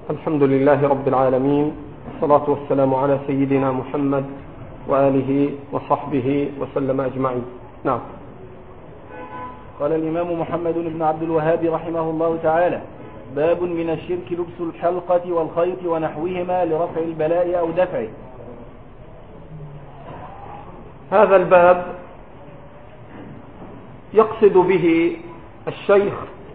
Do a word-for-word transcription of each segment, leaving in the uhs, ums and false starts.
الحمد لله رب العالمين، والصلاة والسلام على سيدنا محمد وآله وصحبه وسلم أجمعين. نعم. قال الإمام محمد بن عبد الوهاب رحمه الله تعالى: باب من الشرك لبس الحلقة والخيط ونحوهما لرفع البلاء أو دفعه. هذا الباب يقصد به الشيخ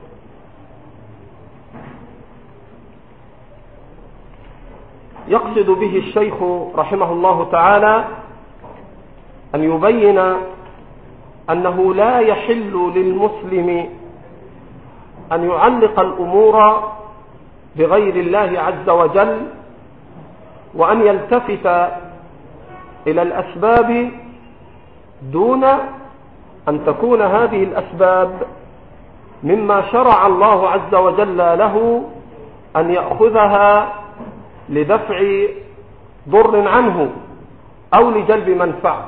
يقصد به الشيخ رحمه الله تعالى أن يبين أنه لا يحل للمسلم أن يعلق الأمور بغير الله عز وجل، وأن يلتفت إلى الأسباب دون أن تكون هذه الأسباب مما شرع الله عز وجل له أن يأخذها لدفع ضر عنه أو لجلب منفعة.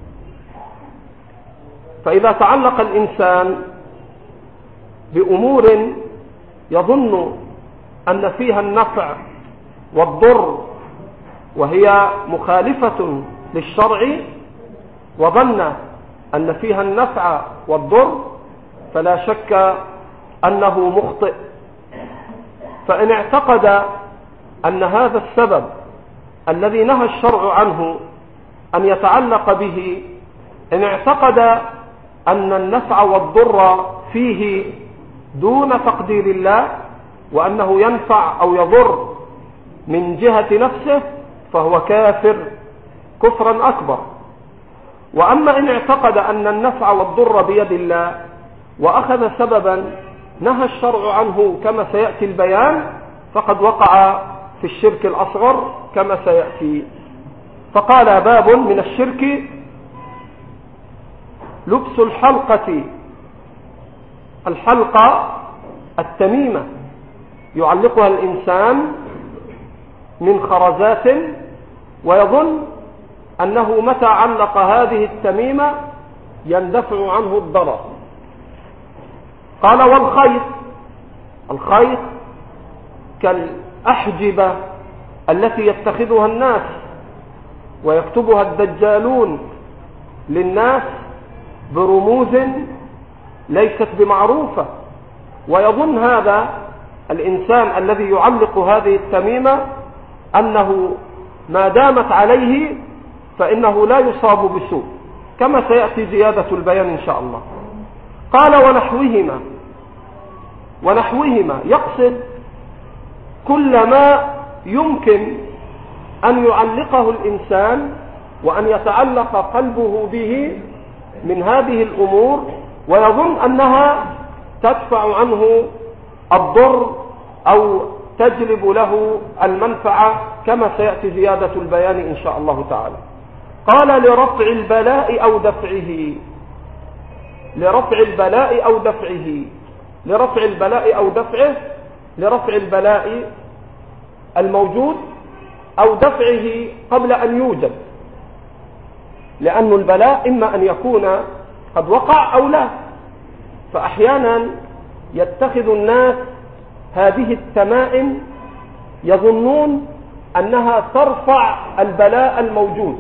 فإذا تعلق الإنسان بأمور يظن أن فيها النفع والضر وهي مخالفة للشرع، وظن أن فيها النفع والضر، فلا شك أنه مخطئ. فإن اعتقد أن هذا السبب الذي نهى الشرع عنه أن يتعلق به، إن اعتقد أن النفع والضر فيه دون تقدير الله، وأنه ينفع أو يضر من جهة نفسه، فهو كافر كفرا أكبر. وأما إن اعتقد أن النفع والضر بيد الله وأخذ سببا نهى الشرع عنه كما سيأتي البيان، فقد وقع في الشرك الأصغر كما سيأتي. فقال: باب من الشرك لبس الحلقة. الحلقة التميمة يعلقها الإنسان من خرزات، ويظن أنه متى علق هذه التميمة يندفع عنه الضرر. قال: والخيط. الخيط كالأحجبة التي يتخذها الناس ويكتبها الدجالون للناس برموز ليست بمعروفة، ويظن هذا الإنسان الذي يعلق هذه التميمة أنه ما دامت عليه فإنه لا يصاب بسوء، كما سيأتي زيادة البيان إن شاء الله. قال: ونحوهما. ونحوهما يقصد كل ما يمكن أن يعلقه الإنسان وأن يتعلق قلبه به من هذه الأمور، ويظن أنها تدفع عنه الضر أو تجلب له المنفعة، كما سيأتي زيادة البيان إن شاء الله تعالى. قال: لرفع البلاء أو دفعه. لرفع البلاء أو دفعه. لرفع البلاء أو دفعه. لرفع البلاء الموجود أو دفعه قبل أن يوجد، لأن البلاء إما أن يكون قد وقع أو لا. فأحيانا يتخذ الناس هذه التمائم يظنون أنها ترفع البلاء الموجود،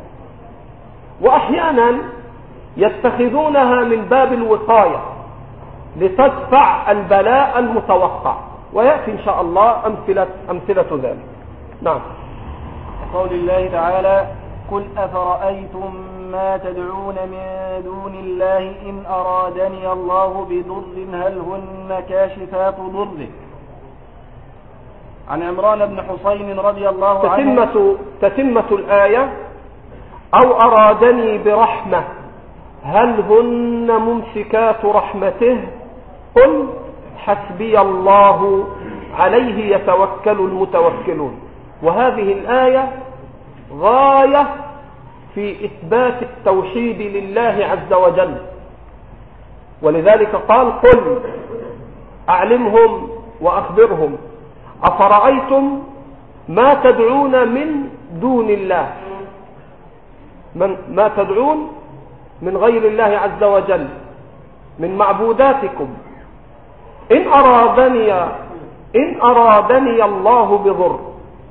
وأحيانا يتخذونها من باب الوقاية لتدفع البلاء المتوقع، ويأتي إن شاء الله أمثلة, أمثلة ذلك. نعم. قول الله تعالى: قل أفرأيتم ما تدعون من دون الله إن أرادني الله بضر هل هن كاشفات ضره. عن عمران بن حسين رضي الله عنه. تتمة, تتمة الآية: أو أرادني برحمة هل هن ممسكات رحمته قل حسبي الله عليه يتوكل المتوكلون. وهذه الآية غاية في إثبات التوحيد لله عز وجل، ولذلك قال: قل أعلمهم وأخبرهم أفرأيتم ما تدعون من دون الله، من ما تدعون من غير الله عز وجل من معبوداتكم، إن أرادني إن أرادني الله بضر.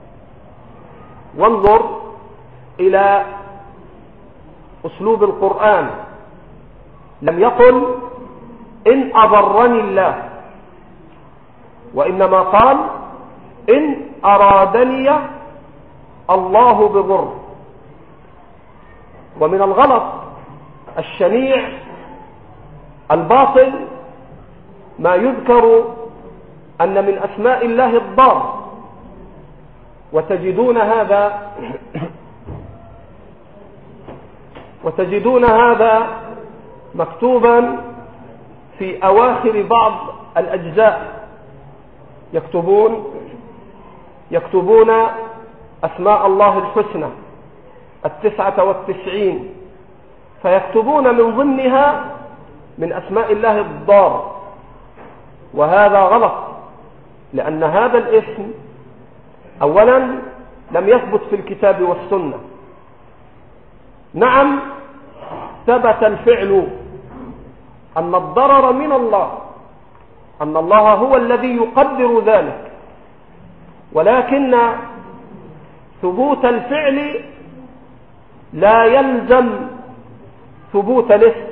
وانظر إلى أسلوب القرآن، لم يقل إن أضرني الله، وإنما قال إن أرادني الله بضر. ومن الغلط الشنيع الباطل ما يذكر أن من أسماء الله الضار، وتجدون هذا وتجدون هذا مكتوبا في أواخر بعض الأجزاء، يكتبون يكتبون أسماء الله الحسنى التسعة والتسعين، فيكتبون من ضمنها من أسماء الله الضار، وهذا غلط، لأن هذا الاسم أولا لم يثبت في الكتاب والسنة. نعم ثبت الفعل أن الضرر من الله، أن الله هو الذي يقدر ذلك، ولكن ثبوت الفعل لا يلزم ثبوت الاسم،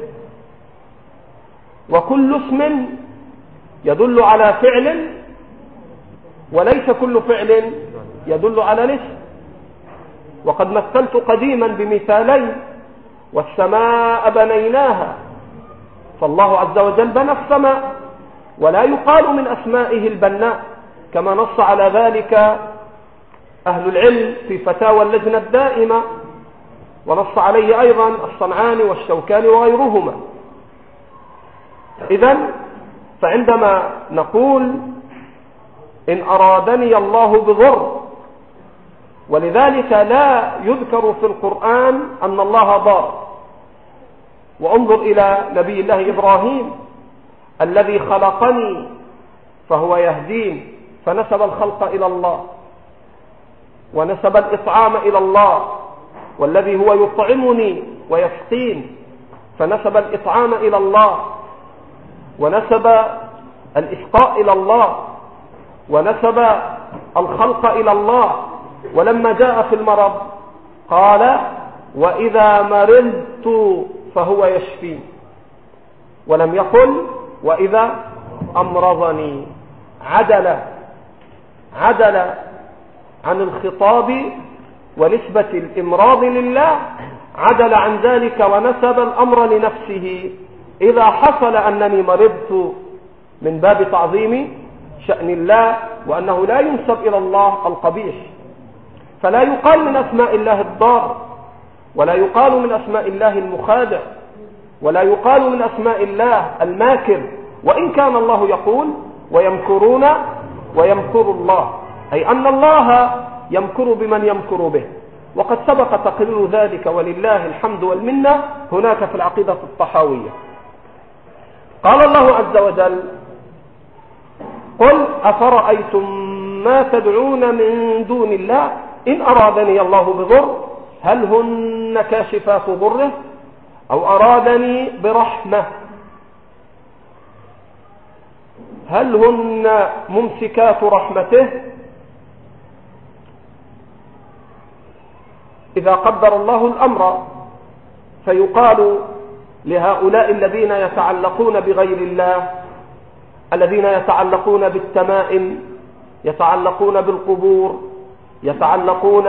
وكل اسم يدل على فعل وليس كل فعل يدل على الاسم. وقد مثلت قديما بمثالين: والسماء بنيناها، فالله عز وجل بنى السماء، ولا يقال من أسمائه البناء كما نص على ذلك أهل العلم في فتاوى اللجنة الدائمة، ونص عليه أيضا الصنعاني والشوكاني وغيرهما. إذن فعندما نقول إن أرادني الله بضر، ولذلك لا يذكر في القرآن أن الله ضار. وانظر إلى نبي الله إبراهيم الذي خلقني فهو يهدين، فنسب الخلق إلى الله، ونسب الإطعام إلى الله، والذي هو يطعمني ويسقين، فنسب الإطعام إلى الله، ونسب الإسقاء إلى الله، ونسب الخلق إلى الله. ولما جاء في المرض قال وإذا مرضت فهو يشفين، ولم يقل وإذا أمرضني. عدل عدل عن الخطاب ونسبة الإمراض لله، عدل عن ذلك ونسب الأمر لنفسه إذا حصل أنني مرضت، من باب تعظيم شأن الله، وأنه لا ينسب إلى الله القبيح. فلا يقال من أسماء الله الضار، ولا يقال من أسماء الله المخادع، ولا يقال من أسماء الله الماكر، وإن كان الله يقول ويمكرون ويمكر الله، أي أن الله يمكر بمن يمكر به، وقد سبق تقرير ذلك ولله الحمد والمنة هناك في العقيدة الطحاوية. قال الله عز وجل قل أفرأيتم ما تدعون من دون الله إن أرادني الله بضر هل هن كاشفات ضره أو أرادني برحمة هل هن ممسكات رحمته. إذا قدر الله الأمر فيقال لهؤلاء الذين يتعلقون بغير الله، الذين يتعلقون بالتمائم، يتعلقون بالقبور، يتعلقون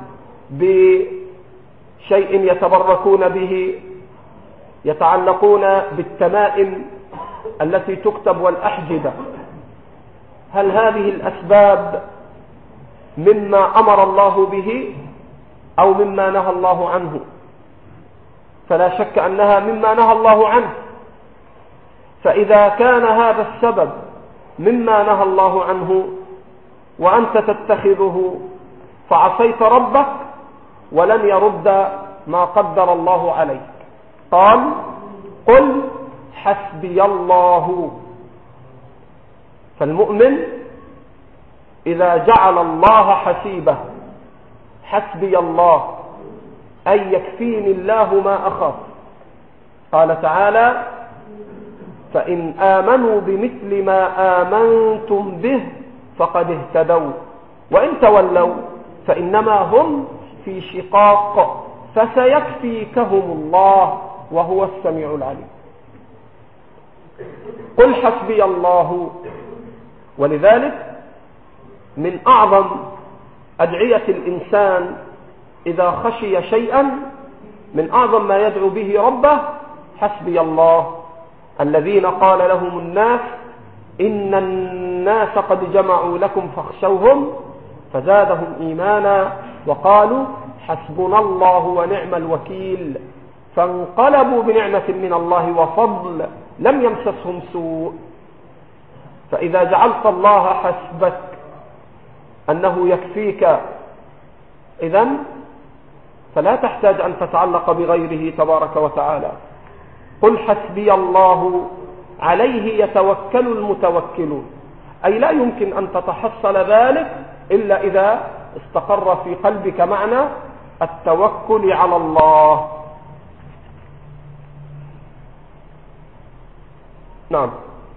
بشيء يتبركون به، يتعلقون بالتمائم التي تكتب والأحجبة، هل هذه الأسباب مما أمر الله به أو مما نهى الله عنه؟ فلا شك أنها مما نهى الله عنه. فإذا كان هذا السبب مما نهى الله عنه وأنت تتخذه فعصيت ربك ولن يرد ما قدر الله عليك. قال قل حسبي الله. فالمؤمن إذا جعل الله حسيبه، حسبي الله أي يكفيني الله ما أخاف. قال تعالى فإن آمنوا بمثل ما آمنتم به فقد اهتدوا وإن تولوا فإنما هم في شقاق فسيكفيكهم الله وهو السميع العليم. قل حسبي الله. ولذلك من أعظم أدعية الإنسان إذا خشي شيئا، من أعظم ما يدعو به ربه حسبي الله الذين قال لهم الناس إن الناس قد جمعوا لكم فاخشوهم فزادهم إيمانا وقالوا حسبنا الله ونعم الوكيل فانقلبوا بنعمة من الله وفضل لم يمسسهم سوء. فإذا جعلت الله حسبك أنه يكفيك إذن فلا تحتاج أن تتعلق بغيره تبارك وتعالى. قل حسبي الله عليه يتوكل المتوكلون، أي لا يمكن أن تتحصل ذلك إلا إذا استقر في قلبك معنى التوكل على الله. نعم.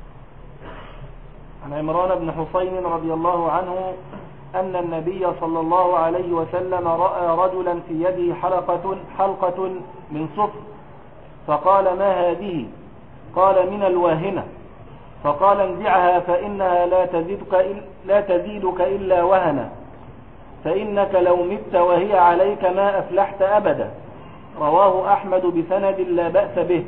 عن عمران بن حسين رضي الله عنه أن النبي صلى الله عليه وسلم رأى رجلا في يده حلقة, حلقة من صفر فقال ما هذه؟ قال من الواهنة. فقال انزعها فإنها لا تزيدك, لا تزيدك إلا وهنا فإنك لو مت وهي عليك ما أفلحت أبدا. رواه أحمد بسند لا بأس به.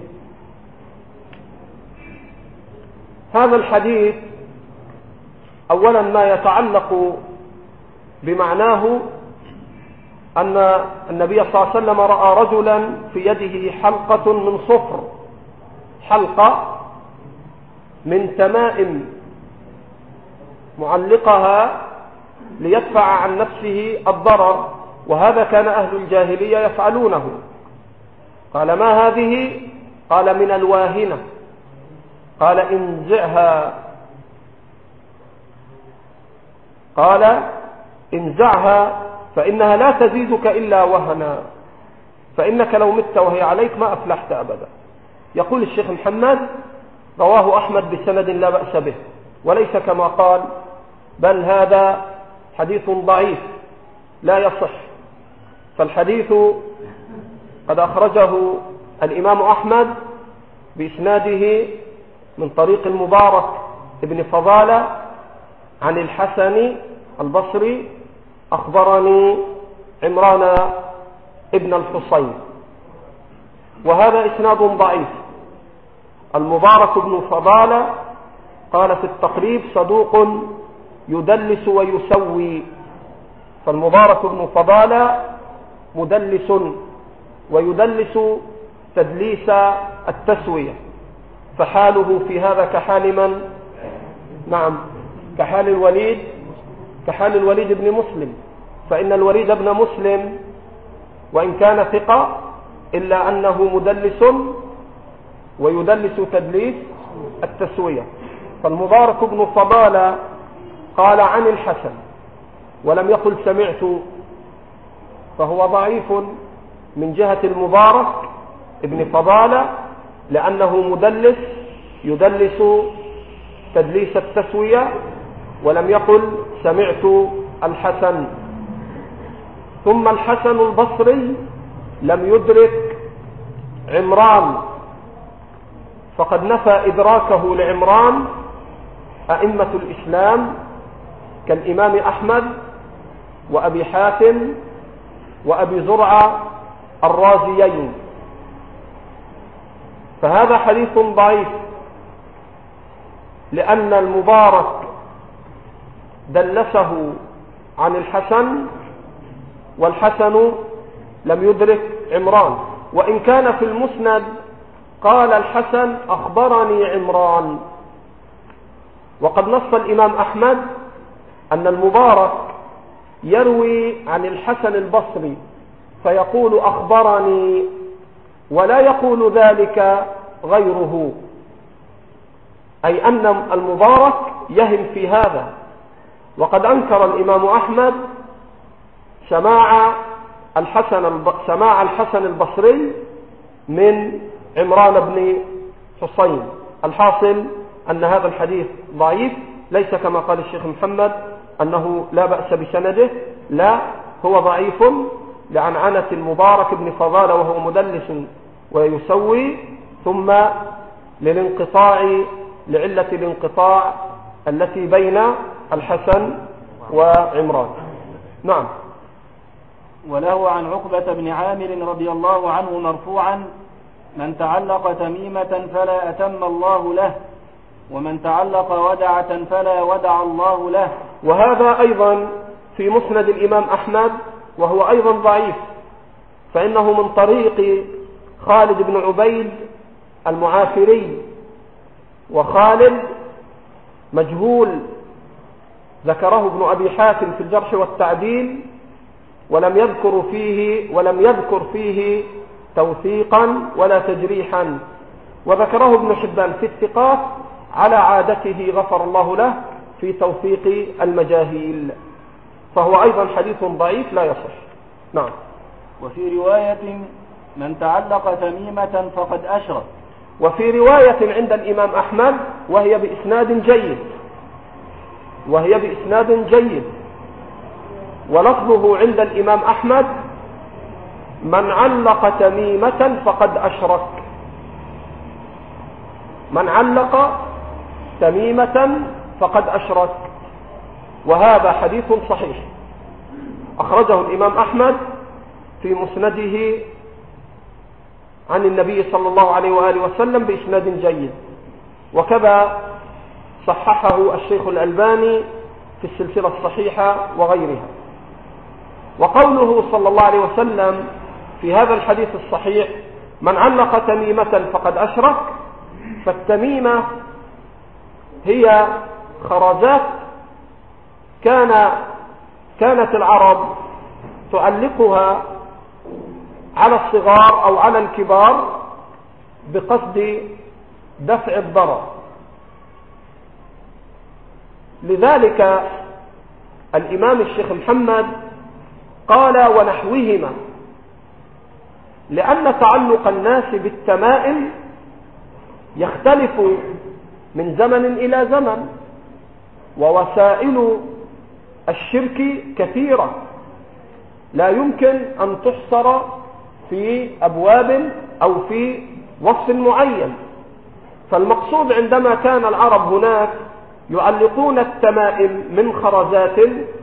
هذا الحديث أولا ما يتعلق بمعناه أن النبي صلى الله عليه وسلم رأى رجلا في يده حلقة من صفر، حلقة من تمائم معلقها ليدفع عن نفسه الضرر، وهذا كان أهل الجاهلية يفعلونه. قال ما هذه؟ قال من الواهنة. قال انزعها قال انزعها فإنها لا تزيدك إلا وهنا فإنك لو مت وهي عليك ما أفلحت أبدا. يقول الشيخ محمد رواه أحمد بسند لا بأس به، وليس كما قال بل هذا حديث ضعيف لا يصح. فالحديث قد أخرجه الإمام أحمد بإسناده من طريق المبارك ابن فضالة عن الحسن البصري أخبرني عمران ابن الحصين، وهذا إسناد ضعيف. المبارك ابن فضالة قال في التقريب صدوق يدلس ويسوي، فالمبارك ابن فضالة مدلس ويدلس تدليس التسوية، فحاله في هذا كحال من؟ نعم كحال الوليد كحال الوليد بن مسلم، فإن الوليد بن مسلم وإن كان ثقة إلا أنه مدلس ويدلس تدليس التسوية. فالمبارك بن فضالة قال عن الحسن ولم يقل سمعت، فهو ضعيف من جهة المبارك ابن فضالة لأنه مدلس يدلس تدليس التسوية ولم يقل سمعت الحسن. ثم الحسن البصري لم يدرك عمران، فقد نفى إدراكه لعمران أئمة الإسلام كالإمام أحمد وأبي حاتم وأبي زرعة الرازيين، فهذا حديث ضعيف لأن المبارك دلسه عن الحسن والحسن لم يدرك عمران، وإن كان في المسند قال الحسن أخبرني عمران. وقد نص الإمام أحمد أن المبارك يروي عن الحسن البصري فيقول أخبرني ولا يقول ذلك غيره، أي أن المبارك يهم في هذا. وقد أنكر الإمام أحمد سماع الحسن سماع الحسن البصري من عمران بن حسين. الحاصل أن هذا الحديث ضعيف ليس كما قال الشيخ محمد أنه لا بأس بسنده، لا، هو ضعيف لعنعنة المبارك بن فضالة وهو مدلس ويسوي، ثم للانقطاع لعلة الانقطاع التي بين الحسن وعمران. نعم. وله عن عقبة بن عامر رضي الله عنه مرفوعا: من تعلق تميمة فلا أتم الله له، ومن تعلق ودعة فلا ودع الله له. وهذا أيضا في مسند الإمام أحمد، وهو أيضا ضعيف، فإنه من طريق خالد بن عبيد المعافري، وخالد مجهول ذكره ابن أبي حاتم في الجرح والتعديل، ولم يذكر فيه ولم يذكر فيه توثيقا ولا تجريحا، وذكره ابن حبان في الثقات على عادته غفر الله له في توثيق المجاهيل، فهو أيضا حديث ضعيف لا يصح. نعم. وفي رواية: من تعلق تميمة فقد أشرك. وفي رواية عند الإمام أحمد وهي بإسناد جيد وهي بإسناد جيد ولفظه عند الإمام أحمد: من علق تميمة فقد أشرك. من علق تميمة فقد أشرك، وهذا حديث صحيح أخرجه الإمام أحمد في مسنده عن النبي صلى الله عليه وآله وسلم بإسناد جيد، وكذا صححه الشيخ الألباني في السلسلة الصحيحة وغيرها. وقوله صلى الله عليه وسلم في هذا الحديث الصحيح: من علق تميمة فقد أشرك، فالتميمة هي خرزات كان كانت العرب تعلقها على الصغار أو على الكبار بقصد دفع الضرر. لذلك الإمام الشيخ محمد قال: ونحوهما، لأن تعلق الناس بالتمائم يختلف من زمن إلى زمن، ووسائل الشرك كثيرة لا يمكن أن تحصر في أبواب أو في وصف معين. فالمقصود عندما كان العرب هناك يعلقون التمائم من خرزات،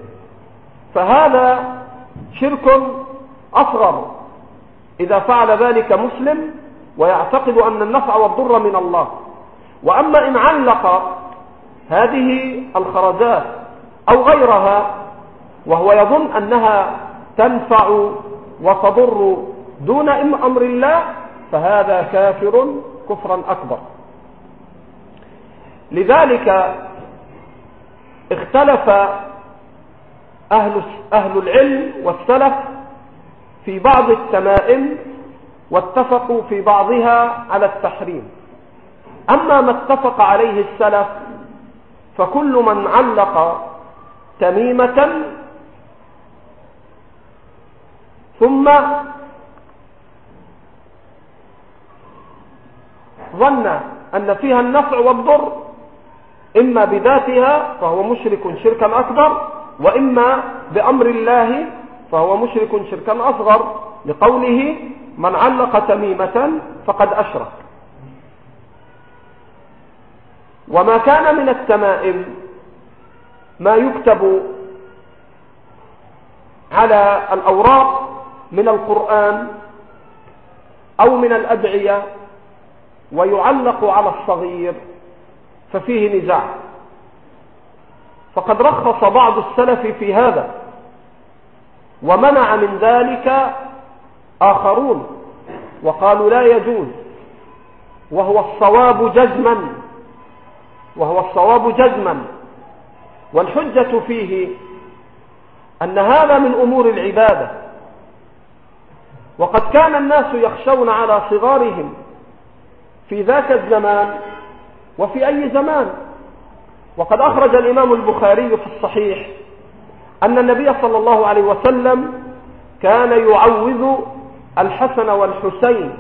فهذا شرك أصغر إذا فعل ذلك مسلم ويعتقد أن النفع والضر من الله. وأما إن علق هذه الخرزات أو غيرها وهو يظن أنها تنفع وتضر دون أمر الله، فهذا كافر كفرا أكبر. لذلك اختلف أهل, أهل العلم والسلف في بعض التمائم، واتفقوا في بعضها على التحريم. أما ما اتفق عليه السلف فكل من علق تميمة ثم ظن أن فيها النفع والضر إما بذاتها فهو مشرك شركا أكبر، وإما بأمر الله فهو مشرك شركا أصغر، لقوله: من علق تميمة فقد أشرك. وما كان من التمائم ما يكتب على الأوراق من القرآن أو من الأدعية ويعلق على الصغير ففيه نزاع، فقد رخص بعض السلف في هذا ومنع من ذلك آخرون وقالوا لا يجوز، وهو الصواب جزما وهو الصواب جزما والحجة فيه أن هذا من أمور العبادة، وقد كان الناس يخشون على صغارهم في ذاك الزمان وفي أي زمان. وقد أخرج الإمام البخاري في الصحيح أن النبي صلى الله عليه وسلم كان يعوذ الحسن والحسين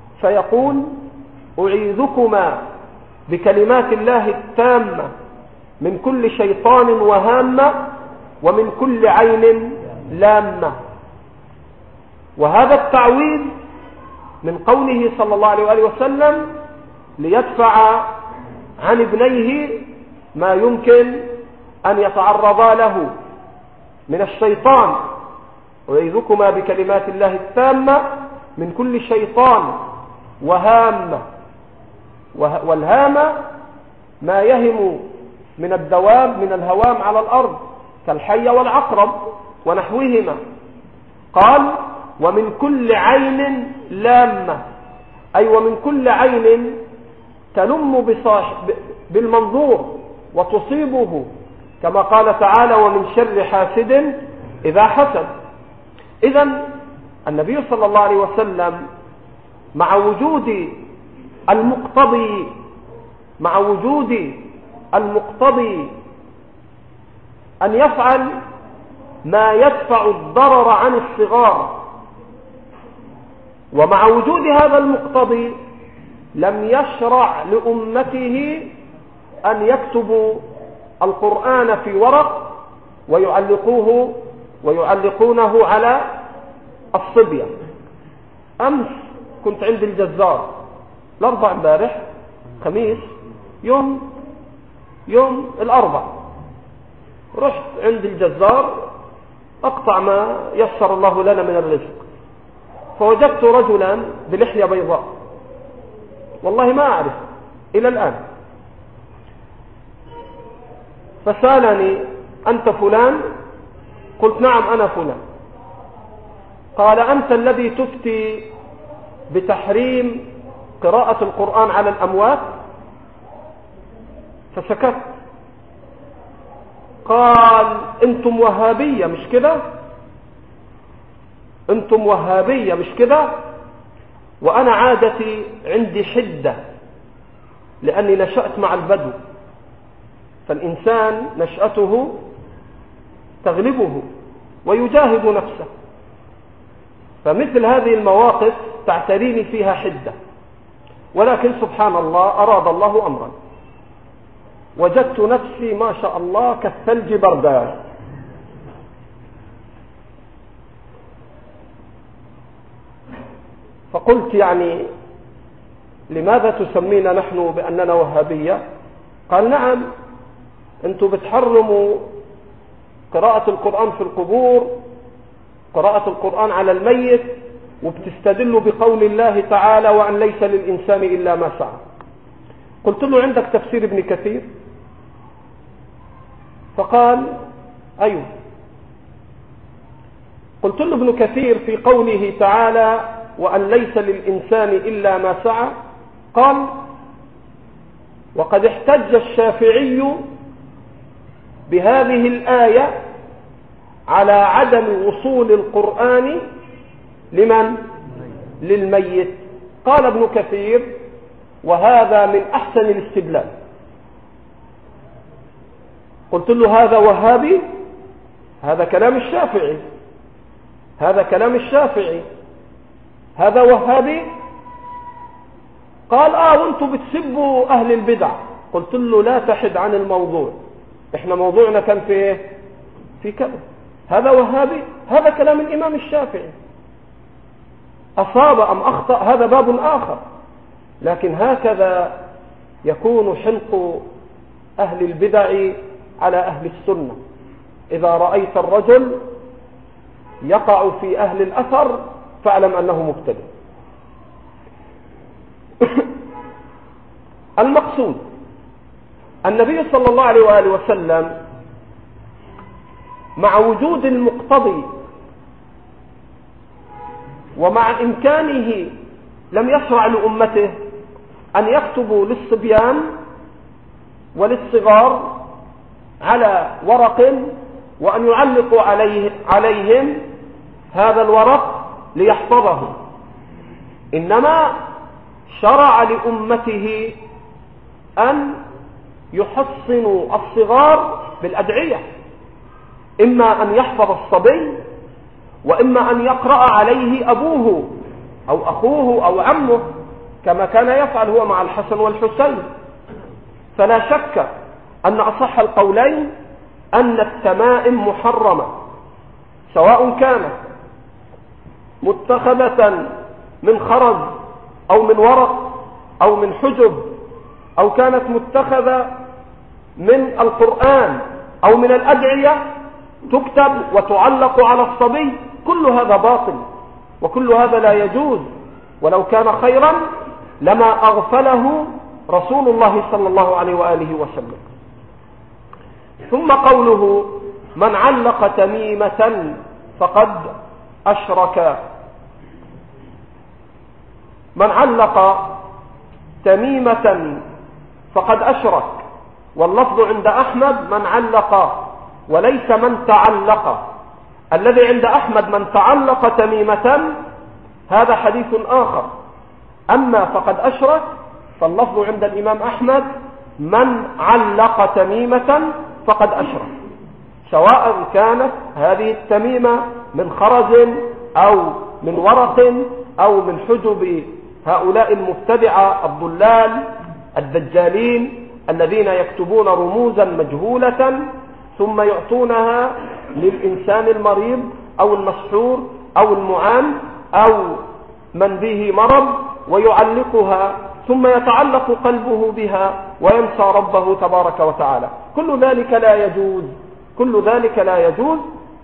فيقول: أعيذكما بكلمات الله التامة من كل شيطان وهامة ومن كل عين لامة. وهذا التعويذ من قوله صلى الله عليه وآله وسلم ليدفع عن ابنيه ما يمكن أن يتعرضا له من الشيطان، ويعيذكما بكلمات الله التامة من كل شيطان وهامة. والهامة ما يهم من الدواب من الهوام على الأرض كالحية والعقرب ونحوهما. قال ومن كل عين لامة، أي ومن كل عين تلم بصاحب بالمنظور وتصيبه، كما قال تعالى ومن شر حاسد إذا حسد. إذن النبي صلى الله عليه وسلم مع وجود المقتضي مع وجود المقتضي أن يفعل ما يدفع الضرر عن الصغار، ومع وجود هذا المقتضي لم يشرع لأمته أن يكتبوا القرآن في ورق ويعلقوه ويعلقونه على الصبية. أمس كنت عند الجزار الأربع امبارح خميس يوم يوم الأربع، رحت عند الجزار أقطع ما يسر الله لنا من الرزق، فوجدت رجلا بلحية بيضاء، والله ما أعرف إلى الآن. فسألني أنت فلان؟ قلت نعم أنا فلان. قال أنت الذي تفتي بتحريم قراءة القرآن على الأموات؟ فسكت. قال أنتم وهابية مش كده؟ أنتم وهابية مش كده؟ وأنا عادتي عندي حدة لأني نشأت مع البدو، فالإنسان نشأته تغلبه ويجاهد نفسه، فمثل هذه المواقف تعتريني فيها حدة، ولكن سبحان الله أراد الله أمرا، وجدت نفسي ما شاء الله كالثلج بردان. فقلت يعني لماذا تسمينا نحن بأننا وهابية؟ قال نعم، أنتم بتحرموا قراءة القرآن في القبور، قراءة القرآن على الميت، وبتستدلوا بقول الله تعالى وأن ليس للإنسان إلا ما سعى. قلت له عندك تفسير ابن كثير؟ فقال أيوه. قلت له ابن كثير في قوله تعالى وأن ليس للإنسان إلا ما سعى، قال وقد احتج الشافعي بهذه الآية على عدم وصول القرآن لمن؟ للميت. قال ابن كثير وهذا من أحسن الاستدلال. قلت له هذا وهابي؟ هذا كلام الشافعي، هذا كلام الشافعي، هذا وهابي؟ قال آه وانتم بتسبوا أهل البدع. قلت له لا تحد عن الموضوع، احنا موضوعنا كان في ايه؟ في كذا. هذا وهابي؟ هذا كلام الإمام الشافعي، أصاب أم أخطأ هذا باب آخر، لكن هكذا يكون حلق أهل البدع على أهل السنة. إذا رأيت الرجل يقع في أهل الأثر فاعلم أنه مبتدع. المقصود النبي صلى الله عليه وآله وسلم مع وجود المقتضي ومع إمكانه لم يشرع لأمته أن يكتبوا للصبيان وللصغار على ورق وأن يعلقوا عليه عليهم هذا الورق ليحفظه، إنما شرع لأمته أن يحصنوا الصغار بالأدعية، إما أن يحفظ الصبي وإما أن يقرأ عليه أبوه أو أخوه أو عمه كما كان يفعل هو مع الحسن والحسين. فلا شك أن أصح القولين أن التمائم محرمة، سواء كانت متخذة من خرز أو من ورق أو من حجب، أو كانت متخذة من القرآن أو من الأدعية تكتب وتعلق على الصبي، كل هذا باطل وكل هذا لا يجوز، ولو كان خيرا لما أغفله رسول الله صلى الله عليه وآله وسلم. ثم قوله من علق تميمة فقد أشرك. من علق تميمة فقد أشرك، واللفظ عند أحمد من علق وليس من تعلق. الذي عند أحمد من تعلق تميمة هذا حديث آخر، أما فقد أشرك فاللفظ عند الإمام أحمد من علق تميمة فقد أشرك، سواء كانت هذه التميمة من خرز أو من ورق أو من حجب هؤلاء المبتدعة الضلال الدجالين الذين يكتبون رموزا مجهولة ثم يعطونها للإنسان المريض أو المسحور أو المعان أو من به مرض ويعلقها ثم يتعلق قلبه بها وينسى ربه تبارك وتعالى. كل ذلك لا يجوز، كل ذلك لا يجوز،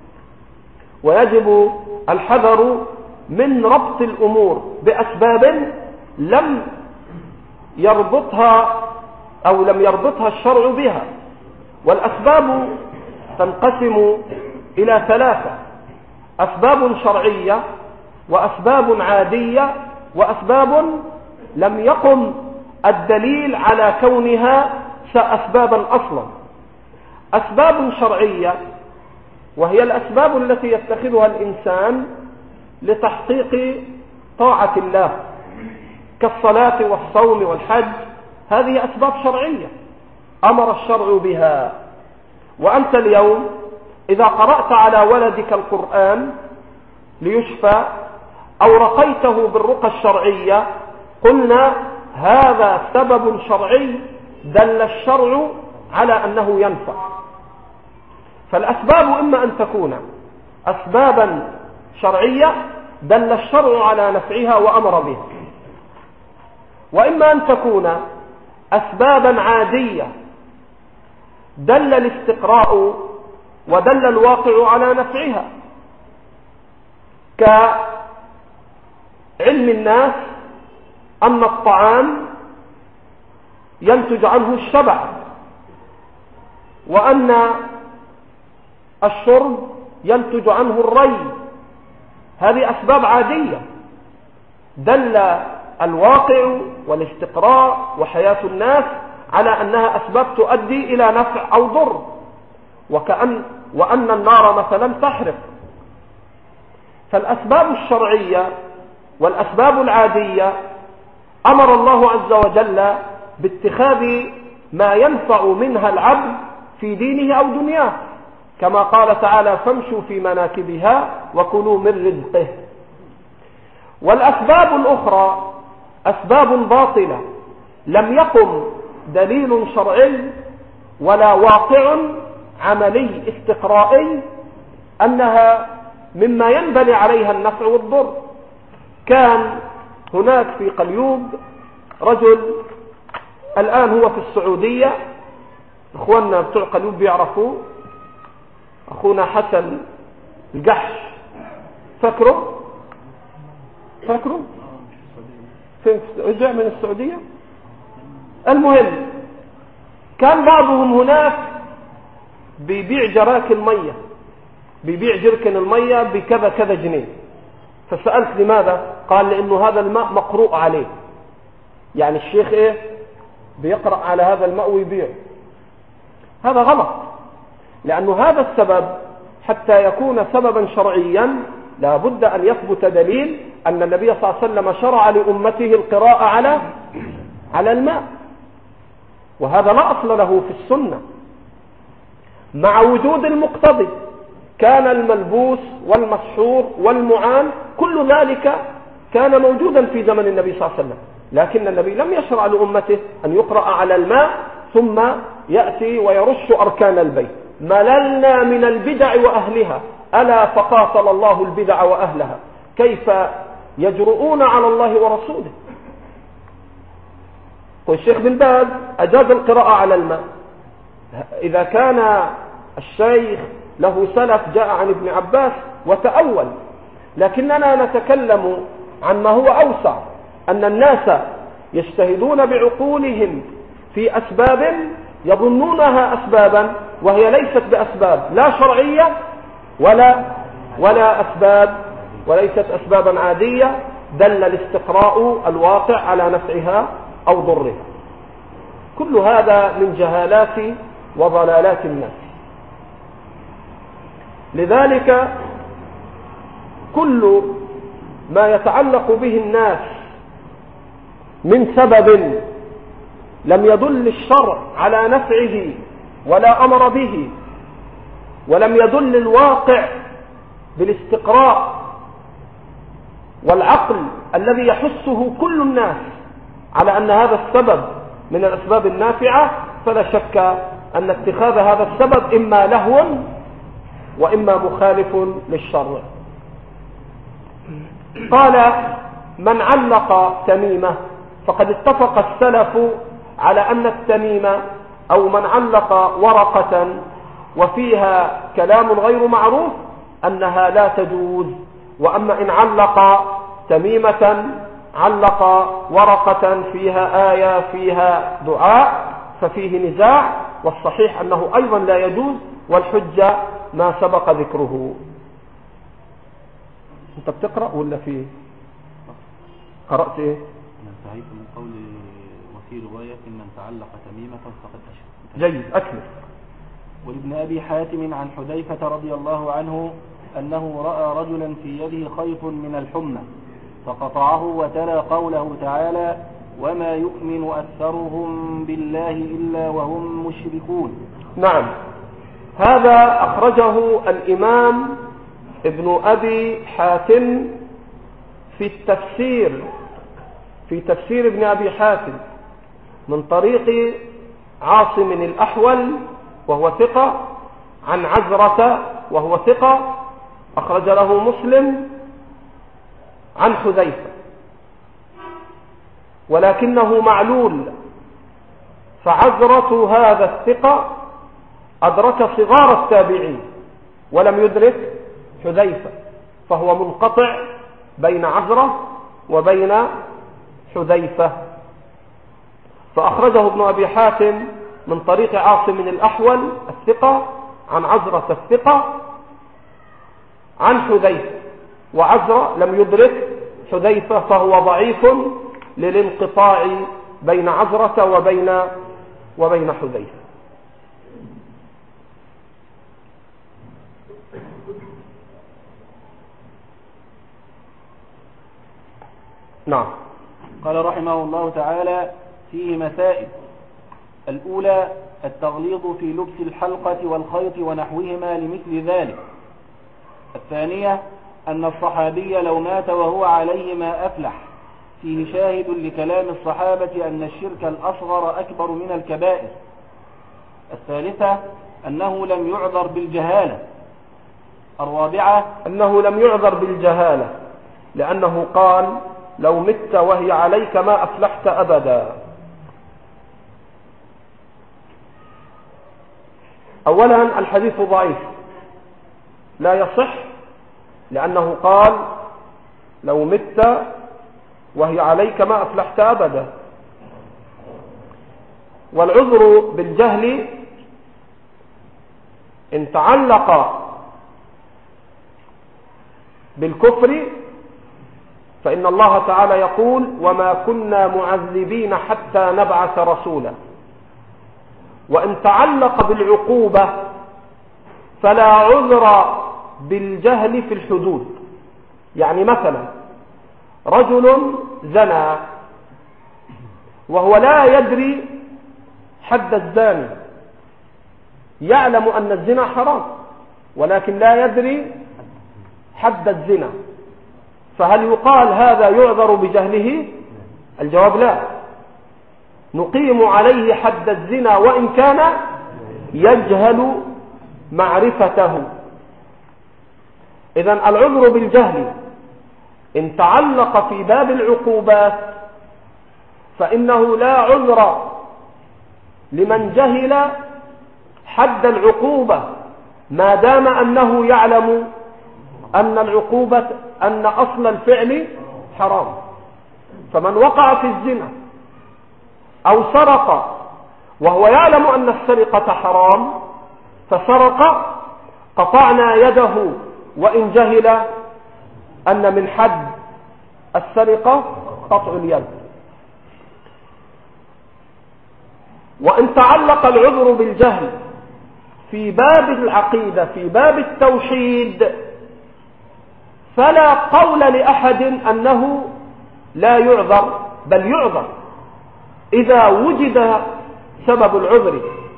ويجب الحذر من ربط الأمور بأسباب لم يربطها أو لم يربطها الشرع بها. والأسباب تنقسم إلى ثلاثة: أسباب شرعية، وأسباب عادية، وأسباب لم يقم الدليل على كونها أسبابا أصلا. أسباب شرعية وهي الأسباب التي يتخذها الإنسان لتحقيق طاعة الله كالصلاة والصوم والحج، هذه أسباب شرعية أمر الشرع بها. وأنت اليوم إذا قرأت على ولدك القرآن ليشفى أو رقيته بالرقى الشرعية قلنا هذا سبب شرعي دل الشرع على أنه ينفع. فالأسباب إما أن تكون أسبابا شرعية دل الشرع على نفعها وأمر بها، وإما أن تكون أسبابا عادية دل الاستقراء ودل الواقع على نفعها، كعلم الناس أن الطعام ينتج عنه الشبع، وأن الشرب ينتج عنه الري، هذه أسباب عادية دل الواقع والاستقراء وحياة الناس على أنها أسباب تؤدي إلى نفع أو ضر، وكأن وأن النار مثلا تحرق. فالأسباب الشرعية والأسباب العادية أمر الله عز وجل باتخاذ ما ينفع منها العبد في دينه أو دنياه، كما قال تعالى فامشوا في مناكبها وكلوا من رزقه. والأسباب الأخرى أسباب باطلة لم يقم دليل شرعي ولا واقع عملي استقرائي أنها مما ينبني عليها النفع والضر. كان هناك في قليوب رجل الآن هو في السعودية، إخواننا بتوع قليوب بيعرفوه، أخونا حسن القحش، فاكره فاكره فين؟ رجع من السعودية. المهم كان بعضهم هناك بيبيع جراكن المية، بيبيع جركن المية بكذا كذا جنيه. فسألت لماذا؟ قال لأنه هذا الماء مقروء عليه، يعني الشيخ إيه بيقرأ على هذا الماء ويبيع. هذا غلط، لأنه هذا السبب حتى يكون سببا شرعيا لا بد أن يثبت دليل أن النبي صلى الله عليه وسلم شرع لأمته القراءة على على الماء، وهذا لا أصل له في السنة. مع وجود المقتضي كان الملبوس والمسحور والمعان كل ذلك كان موجودا في زمن النبي صلى الله عليه وسلم، لكن النبي لم يشرع لأمته أن يقرأ على الماء ثم يأتي ويرص أركان البيت. مللنا من البدع وأهلها، ألا فقاتل الله البدع وأهلها، كيف يجرؤون على الله ورسوله. والشيخ بن باز أجاز القراءة على الماء إذا كان الشيخ له سلف جاء عن ابن عباس وتأول، لكننا نتكلم عن ما هو أوسع، أن الناس يجتهدون بعقولهم في أسباب يظنونها أسبابا وهي ليست بأسباب لا شرعية ولا ولا أسباب وليست أسبابا عادية، دل الاستقراء الواقع على نفعها أو ضرها. كل هذا من جهالات وضلالات الناس. لذلك كل ما يتعلق به الناس من سبب لم يدل الشرع على نفعه ولا أمر به، ولم يدل الواقع بالاستقراء والعقل الذي يحسه كل الناس على أن هذا السبب من الأسباب النافعة، فلا شك أن اتخاذ هذا السبب إما لهو وإما مخالف للشرع. قال: من علق تميمة، فقد اتفق السلف على أن التميمة أو من علق ورقة وفيها كلام غير معروف أنها لا تجوز. وأما إن علق تميمة علق ورقة فيها آية فيها دعاء ففيه نزاع، والصحيح أنه أيضا لا يجوز، والحجة ما سبق ذكره. أنت بتقرأ ولا فيه؟ قرأت إيه؟ انتهيت من قول وفي رواية من تعلق تميمة فقد أشرك. جيد، أكمل. ولابن أبي حاتم عن حذيفة رضي الله عنه أنه رأى رجلا في يده خيط من الحمى فقطعه وتلا قوله تعالى: وما يؤمن أكثرهم بالله إلا وهم مشركون. نعم، هذا أخرجه الإمام ابن أبي حاتم في التفسير في تفسير ابن أبي حاتم من طريق عاصم الأحول وهو ثقة، عن عزرة وهو ثقة، أخرج له مسلم عن حذيفة، ولكنه معلول، فعزرة هذا الثقة أدرك صغار التابعين ولم يدرك حذيفة، فهو منقطع بين عزرة وبين حذيفة. فأخرجه ابن أبي حاتم من طريق عاصم الأحول الثقة عن عزرة الثقة عن حذيفة، وعزرة لم يدرك حذيفة فهو ضعيف للانقطاع بين عزرة وبين وبين حذيفة. نعم. قال رحمه الله تعالى: فيه مسائل. الأولى: التغليظ في لبس الحلقة والخيط ونحوهما لمثل ذلك. الثانية: أن الصحابي لو مات وهو عليه ما أفلح، فيه شاهد لكلام الصحابة أن الشرك الأصغر أكبر من الكبائر. الثالثة: أنه لم يعذر بالجهالة. الرابعة: أنه لم يعذر بالجهالة لأنه قال: لو مت وهي عليك ما أفلحت أبدا. أولا، الحديث ضعيف لا يصح، لأنه قال: لو مت وهي عليك ما أفلحت أبدا. والعذر بالجهل إن تعلق بالكفر فإن الله تعالى يقول: وما كنا معذبين حتى نبعث رسولا. وإن تعلق بالعقوبة فلا عذر بالجهل في الحدود. يعني مثلا رجل زنى وهو لا يدري حد الزاني، يعلم أن الزنا حرام ولكن لا يدري حد الزنا، فهل يقال هذا يعذر بجهله؟ الجواب لا. نقيم عليه حد الزنا وإن كان يجهل معرفته. إذن العذر بالجهل إن تعلق في باب العقوبات فإنه لا عذر لمن جهل حد العقوبة ما دام أنه يعلم أن العقوبة أن أصل الفعل حرام. فمن وقع في الزنا أو سرق وهو يعلم أن السرقة حرام فسرق قطعنا يده وإن جهل أن من حد السرقة قطع اليد. وإن تعلق العذر بالجهل في باب العقيدة في باب التوحيد فلا قول لأحد أنه لا يعذر، بل يعذر إذا وجد سبب العذر.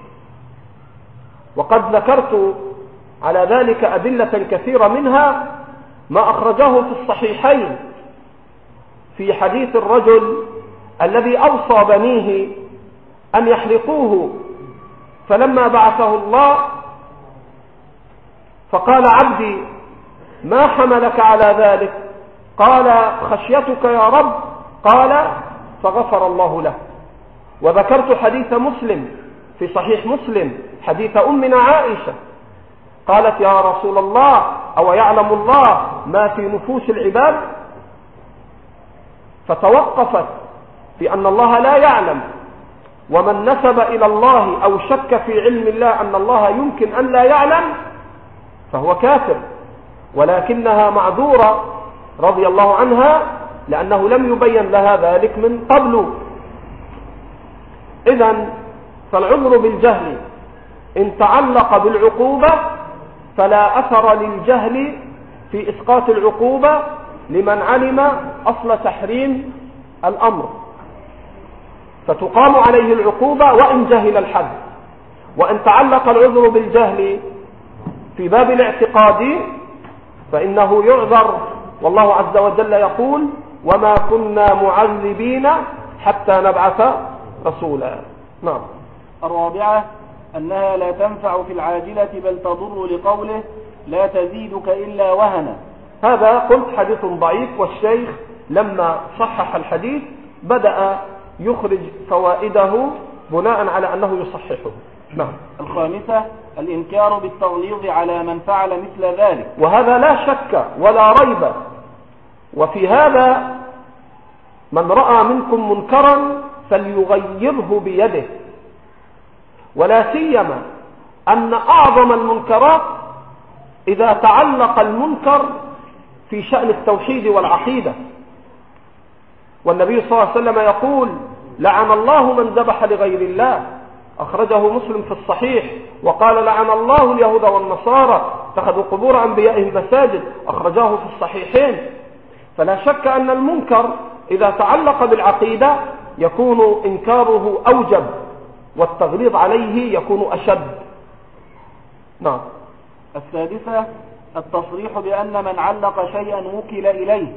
وقد ذكرت على ذلك أدلة كثيرة، منها ما أخرجه في الصحيحين في حديث الرجل الذي أوصى بنيه أن يحرقوه، فلما بعثه الله فقال عبدي ما حملك على ذلك؟ قال خشيتك يا رب. قال فغفر الله له. وذكرت حديث مسلم في صحيح مسلم حديث أمنا عائشة قالت يا رسول الله أو يعلم الله ما في نفوس العباد؟ فتوقفت في أن الله لا يعلم، ومن نسب إلى الله أو شك في علم الله أن الله يمكن أن لا يعلم فهو كافر، ولكنها معذورة رضي الله عنها لأنه لم يبين لها ذلك من قبل. إذن فالعذر بالجهل إن تعلق بالعقوبة فلا أثر للجهل في إسقاط العقوبة لمن علم أصل تحريم الأمر، فتقام عليه العقوبة وإن جهل الحد. وإن تعلق العذر بالجهل في باب الاعتقاد فإنه يعذر، والله عز وجل يقول وما كنا معذبين حتى نبعث رسولا. نعم. الرابعة أنها لا تنفع في العاجلة بل تضر لقوله لا تزيدك إلا وهنا. هذا قلت حديث ضعيف، والشيخ لما صحح الحديث بدأ يخرج فوائده بناء على أنه يصححه. نعم. الخامسة الإنكار بالتغليظ على من فعل مثل ذلك، وهذا لا شك ولا ريب. وفي هذا من رأى منكم منكرا فليغيره بيده، ولا سيما أن أعظم المنكرات إذا تعلق المنكر في شأن التوحيد والعقيدة. والنبي صلى الله عليه وسلم يقول لعن الله من ذبح لغير الله، أخرجه مسلم في الصحيح، وقال لعن الله اليهود والنصارى اتخذوا قبور أنبيائهم مساجد، أخرجاه في الصحيحين. فلا شك أن المنكر إذا تعلق بالعقيدة يكون إنكاره أوجب والتغليظ عليه يكون أشد. نعم. السادسة التصريح بأن من علق شيئا وكل إليه.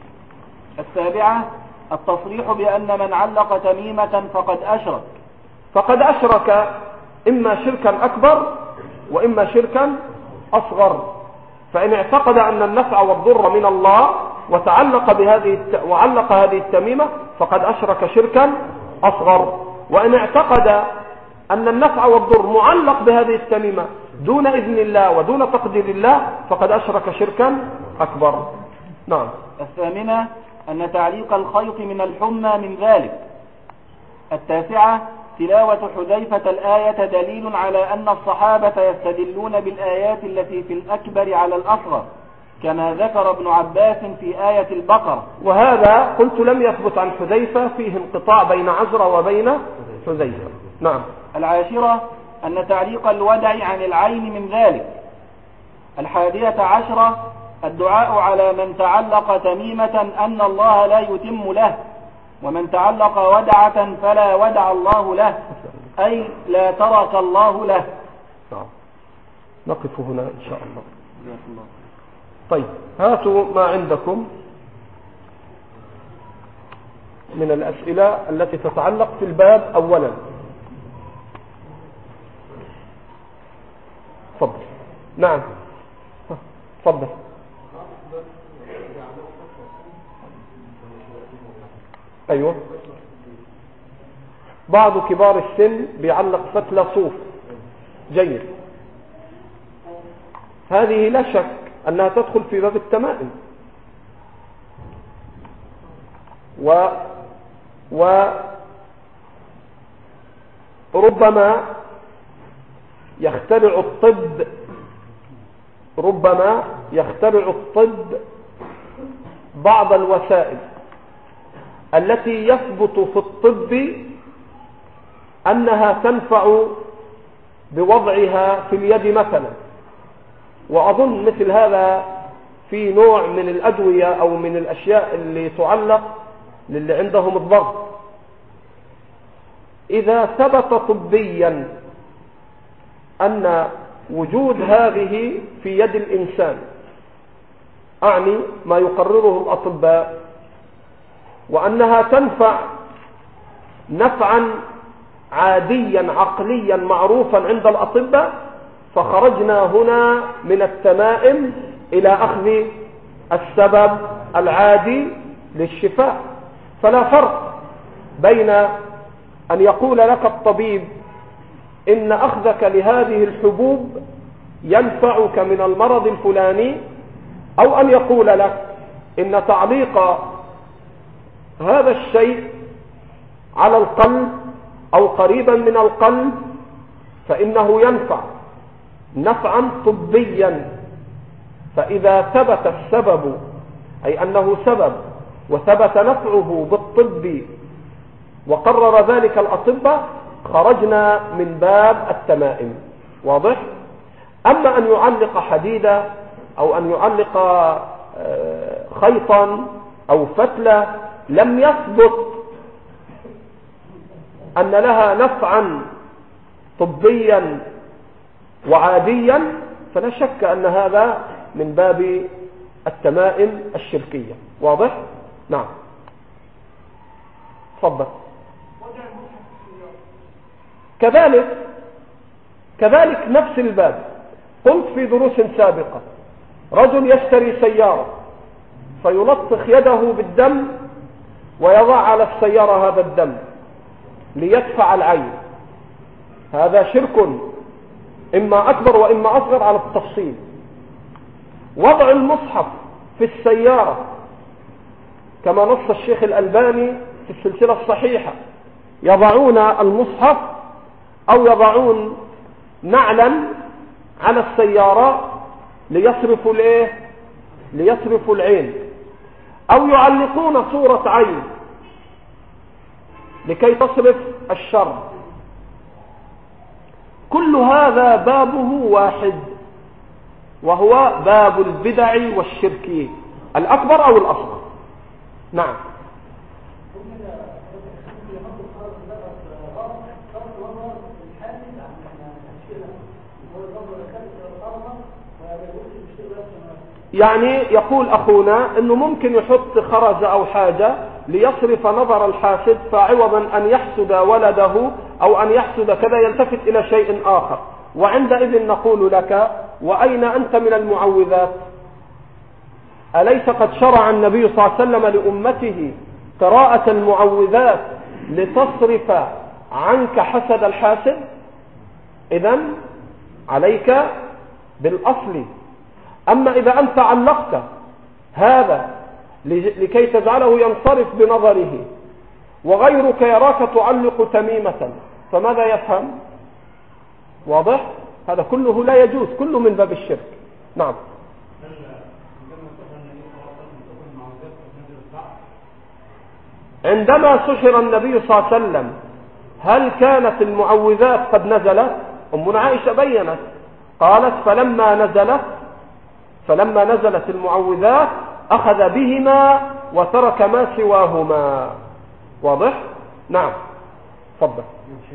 السابعة التصريح بأن من علق تميمة فقد أشرك. فقد أشرك إما شركا أكبر وإما شركا أصغر. فإن اعتقد أن النفع والضر من الله وتعلق بهذه الت... وعلق هذه التميمة فقد أشرك شركا أصغر. وإن اعتقد أن النفع والضر معلق بهذه التميمة دون إذن الله ودون تقدير الله فقد أشرك شركا أكبر. نعم. الثامنة أن تعليق الخيط من الحمى من ذلك. التاسعة تلاوة حذيفة الآية دليل على أن الصحابة يستدلون بالآيات التي في الأكبر على الأصغر، كما ذكر ابن عباس في آية البقرة. وهذا قلت لم يثبت عن حذيفة، فيه انقطاع بين عزرة وبين حذيفة. نعم. العاشرة أن تعليق الودع عن العين من ذلك. الحادية عشرة الدعاء على من تعلق تميمة أن الله لا يتم له، ومن تعلق ودعة فلا ودع الله له، أي لا ترك الله له. نعم. نقف هنا إن شاء الله. طيب هاتوا ما عندكم. من الأسئلة التي تتعلق في الباب أولا. تفضل. نعم تفضل. أيوة، بعض كبار السن بيعلق فتلة صوف. جيد، هذه لا شك أنها تدخل في باب التمائم، و وربما يخترع الطب ربما يخترع الطب بعض الوسائل التي يثبت في الطب أنها تنفع بوضعها في اليد مثلا. وأظن مثل هذا في نوع من الأدوية أو من الأشياء اللي تعلق للي عندهم الضغط. إذا ثبت طبيا أن وجود هذه في يد الإنسان، أعني ما يقرره الأطباء، وأنها تنفع نفعا عاديا عقليا معروفا عند الأطباء، فخرجنا هنا من التمائم إلى أخذ السبب العادي للشفاء. فلا فرق بين أن يقول لك الطبيب إن أخذك لهذه الحبوب ينفعك من المرض الفلاني، أو أن يقول لك إن تعليق هذا الشيء على القلب أو قريبا من القلب فإنه ينفع نفعا طبيا. فإذا ثبت السبب، أي أنه سبب وثبت نفعه بالطب وقرر ذلك الأطباء، خرجنا من باب التمائم. واضح؟ أما أن يعلق حديدة أو أن يعلق خيطا أو فتلة لم يثبت أن لها نفعا طبيا وعاديا، فلا شك أن هذا من باب التمائم الشركية. واضح؟ نعم تفضل. كذلك كذلك نفس الباب. قلت في دروس سابقة رجل يشتري سيارة فيلطخ يده بالدم ويضع على السيارة هذا الدم ليدفع العين. هذا شرك إما أكبر وإما أصغر على التفصيل. وضع المصحف في السيارة كما نص الشيخ الألباني في السلسلة الصحيحة، يضعون المصحف أو يضعون نعلا على السيارة ليصرفوا الايه ليصرفوا العين، أو يعلقون صورة عين لكي تصرف الشر. كل هذا بابه واحد، وهو باب البدع والشرك الأكبر أو الأصغر. نعم. يعني يقول أخونا أنه ممكن يحط خرز أو حاجة ليصرف نظر الحاسد، فعوضا أن يحسد ولده أو أن يحسد كذا يلتفت إلى شيء آخر. وعندئذ نقول لك: وأين أنت من المعوذات؟ أليس قد شرع النبي صلى الله عليه وسلم لأمته قراءة المعوذات لتصرف عنك حسد الحاسد؟ إذن عليك بالأصل. أما إذا أنت علقت هذا لكي تجعله ينصرف بنظره وغيرك يراك تعلق تميمة، فماذا يفهم؟ واضح؟ هذا كله لا يجوز، كله من باب الشرك. نعم. عندما سحر النبي صلى الله عليه وسلم هل كانت المعوذات قد نزلت؟ أمنا عائشة بيّنت قالت: فلما نزلت فلما نزلت المعوذات أخذ بهما وترك ما سواهما. واضح؟ نعم تفضل.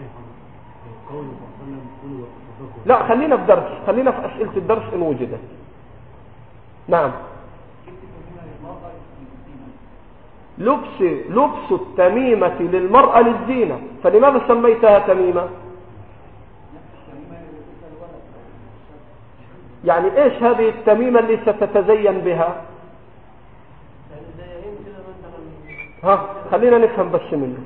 لا، خلينا في درس، خلينا في أسئلة الدرس إن وجدت. نعم. لبس, لبس التميمة للمرأة للزينة، فلماذا سميتها تميمة؟ يعني ايش هذه التميمة اللي ستتزين بها؟ ها خلينا نفهم بس منه.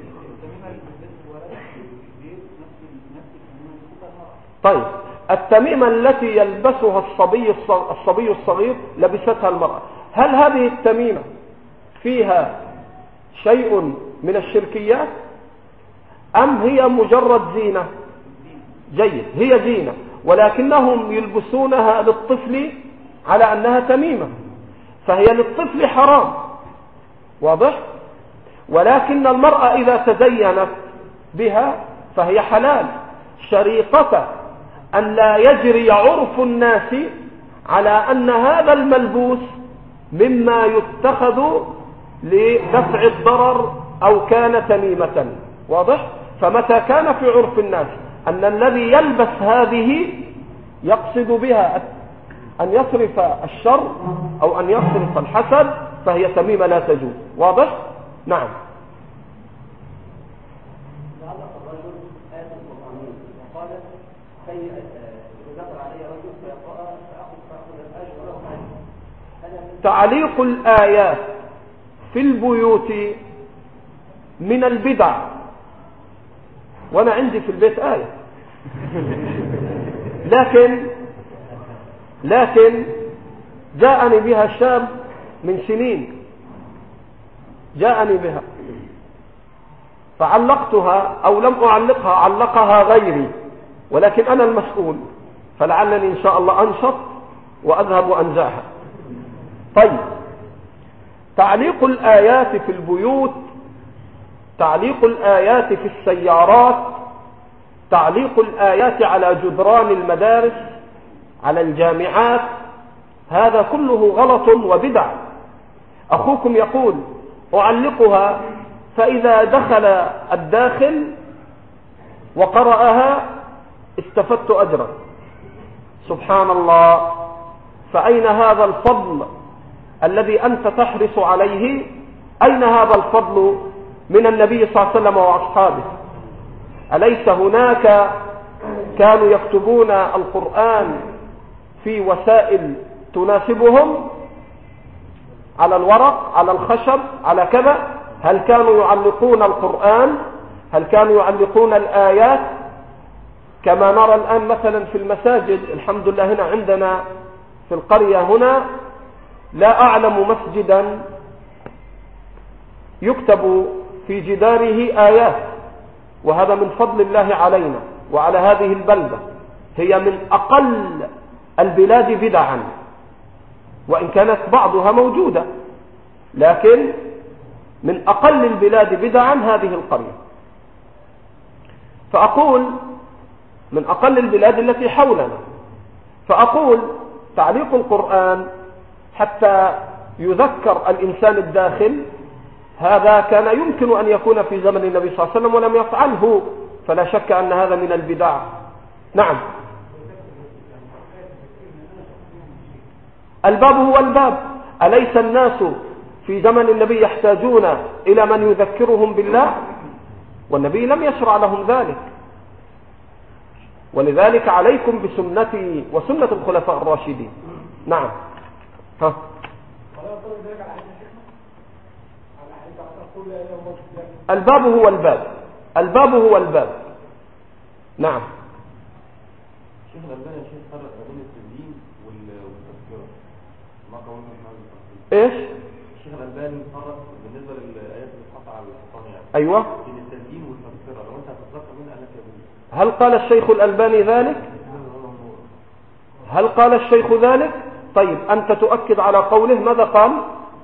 طيب التميمة التي يلبسها الصبي الصبي الصغير لبستها المرأة، هل هذه التميمة فيها شيء من الشركيات أم هي مجرد زينة؟ جيد، هي زينة، ولكنهم يلبسونها للطفل على أنها تميمة، فهي للطفل حرام، واضح؟ ولكن المرأة إذا تزينت بها فهي حلال، شريطة أن لا يجري عرف الناس على أن هذا الملبوس مما يتخذ لدفع الضرر أو كان تميمة، واضح؟ فمتى كان في عرف الناس أن الذي يلبس هذه يقصد بها أن يصرف الشر أو أن يصرف الحسد فهي تميمة لا تجوز، واضح؟ نعم. تعليق الآيات في البيوت من البدع، وانا عندي في البيت آية لكن لكن جاءني بها شاب من سنين، جاءني بها فعلقتها أو لم أعلقها، علقها غيري، ولكن أنا المسؤول، فلعلني إن شاء الله أنشط وأذهب وأنزعها. طيب تعليق الآيات في البيوت، تعليق الآيات في السيارات، تعليق الآيات على جدران المدارس، على الجامعات، هذا كله غلط وبدع. أخوكم يقول أعلقها فإذا دخل الداخل وقرأها استفدت أجرا، سبحان الله، فأين هذا الفضل الذي أنت تحرص عليه؟ أين هذا الفضل من النبي صلى الله عليه وسلم وأصحابه؟ أليس هناك كانوا يكتبون القرآن في وسائل تناسبهم، على الورق، على الخشب، على كذا؟ هل كانوا يعلقون القرآن؟ هل كانوا يعلقون الآيات كما نرى الآن مثلا في المساجد؟ الحمد لله هنا عندنا في القرية هنا لا أعلم مسجدا يكتب في جداره آيات، وهذا من فضل الله علينا وعلى هذه البلدة، هي من أقل البلاد بدعا، وإن كانت بعضها موجودة، لكن من أقل البلاد بدعا هذه القرية. فأقول من أقل البلاد التي حولنا، فأقول تعليق القرآن حتى يذكر الإنسان الداخل، هذا كان يمكن أن يكون في زمن النبي صلى الله عليه وسلم ولم يفعله، فلا شك أن هذا من البدع. نعم، الباب هو الباب. أليس الناس في زمن النبي يحتاجون إلى من يذكرهم بالله؟ والنبي لم يشرع لهم ذلك، ولذلك عليكم بسنتي وسنة الخلفاء الراشدين. نعم. ها. الباب هو الباب، الباب هو الباب. نعم. شيخ الألباني يا شيخ فرق بين التدين والتذكرة، ما قولنا احنا بالتفصيل. ايش؟ الشيخ الألباني فرق بالنسبة للآيات اللي بتحط على الحصان يعني. ايوه. بين التدين والتذكرة، لو انت هتتذكر منها قال لك يا ابوي. هل قال الشيخ الألباني ذلك؟ هل قال الشيخ ذلك؟ طيب أنت تؤكد على قوله، ماذا قال؟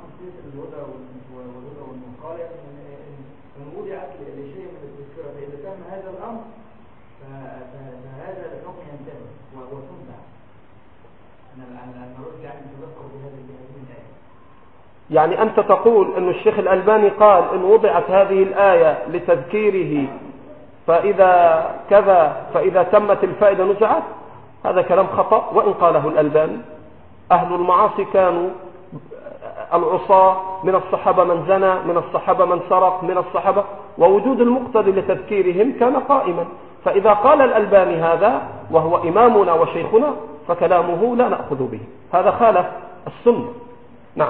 يعني أنت تقول أن الشيخ الألباني قال إن وضعت هذه الآية لتذكيره فإذا كذا فإذا تمت الفائدة نزعت؟ هذا كلام خطأ، وإن قاله الألباني. أهل المعاصي كانوا العصاة، من الصحابة من زنى، من الصحابة من سرق، من الصحابة، ووجود المقتضي لتذكيرهم كان قائما. فإذا قال الألباني هذا وهو إمامنا وشيخنا فكلامه لا نأخذ به، هذا خالف السنة. نعم.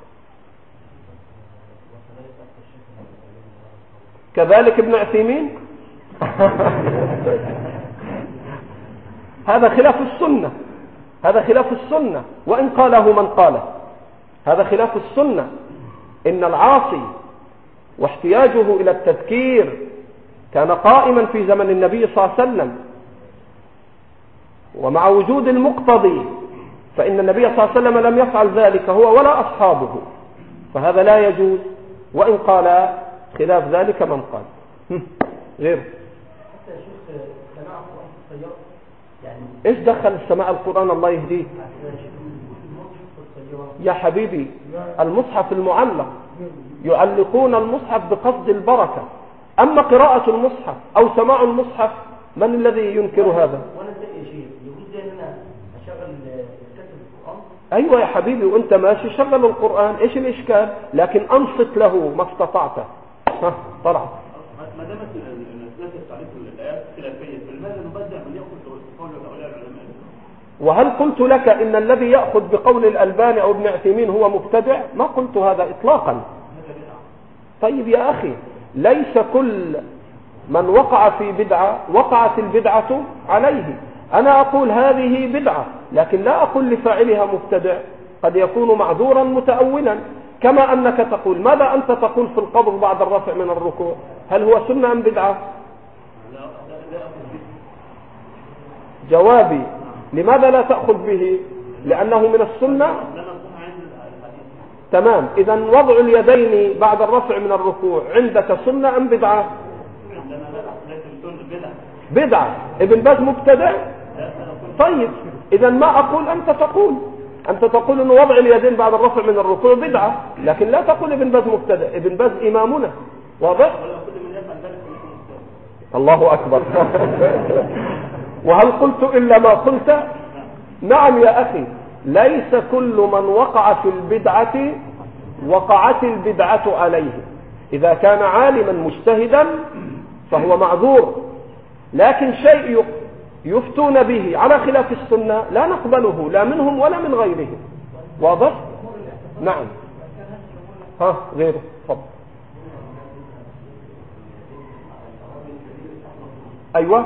كذلك ابن عثيمين هذا خلاف السنة، هذا خلاف السنة وإن قاله من قاله، هذا خلاف السنة. إن العاصي واحتياجه إلى التذكير كان قائما في زمن النبي صلى الله عليه وسلم، ومع وجود المقتضي، فإن النبي صلى الله عليه وسلم لم يفعل ذلك هو ولا أصحابه، فهذا لا يجوز، وإن قال خلاف ذلك من قال. غير حتى يا شيخ سماع القرآن في السيارة، يعني إيش دخل السماع القرآن؟ الله يهديه يا حبيبي. المصحف المعلق يعلقون المصحف بقصد البركة، أما قراءة المصحف أو سماع المصحف من الذي ينكر هذا؟ وانا ازاي يا شيخ يقول زي ان انا اشغل كتاب القرآن؟ أيوة يا حبيبي، وانت ماشي شغل القرآن، ايش الإشكال؟ لكن أنصت له ما استطعت. ها طلع. ما دامت الناس تعرف الآيات خلافية، فلماذا نبدع من يأخذ قول هؤلاء العلماء؟ وهل قلت لك إن الذي يأخذ بقول الألباني أو ابن عثيمين هو مبتدع؟ ما قلت هذا إطلاقا. طيب يا أخي، ليس كل من وقع في بدعة وقعت البدعة عليه. أنا أقول هذه بدعة، لكن لا أقول لفاعلها مبتدع، قد يكون معذورا متأولا. كما أنك تقول، ماذا أنت تقول في القبض بعد الرفع من الركوع؟ هل هو سنة أم بدعة؟ جوابي لماذا لا تأخذ به؟ لأنه من السنة. تمام. إذا وضع اليدين بعد الرفع من الركوع عندك سنة أم بدعة؟ بدعة. ابن باز مبتدع؟ طيب إذا ما أقول، أنت تقول أنت تقول أن وضع اليدين بعد الرفع من الركوع بدعة، لكن لا تقول ابن باز مبتدع. ابن باز إمامنا، واضح؟ الله أكبر. وهل قلت إلا ما قلت؟ نعم يا أخي، ليس كل من وقع في البدعة وقعت البدعة عليه. إذا كان عالما مجتهدا فهو معذور، لكن شيء يفتون به على خلاف السنة لا نقبله، لا منهم ولا من غيرهم. واضح؟ نعم. ها غيره فضل. أيوة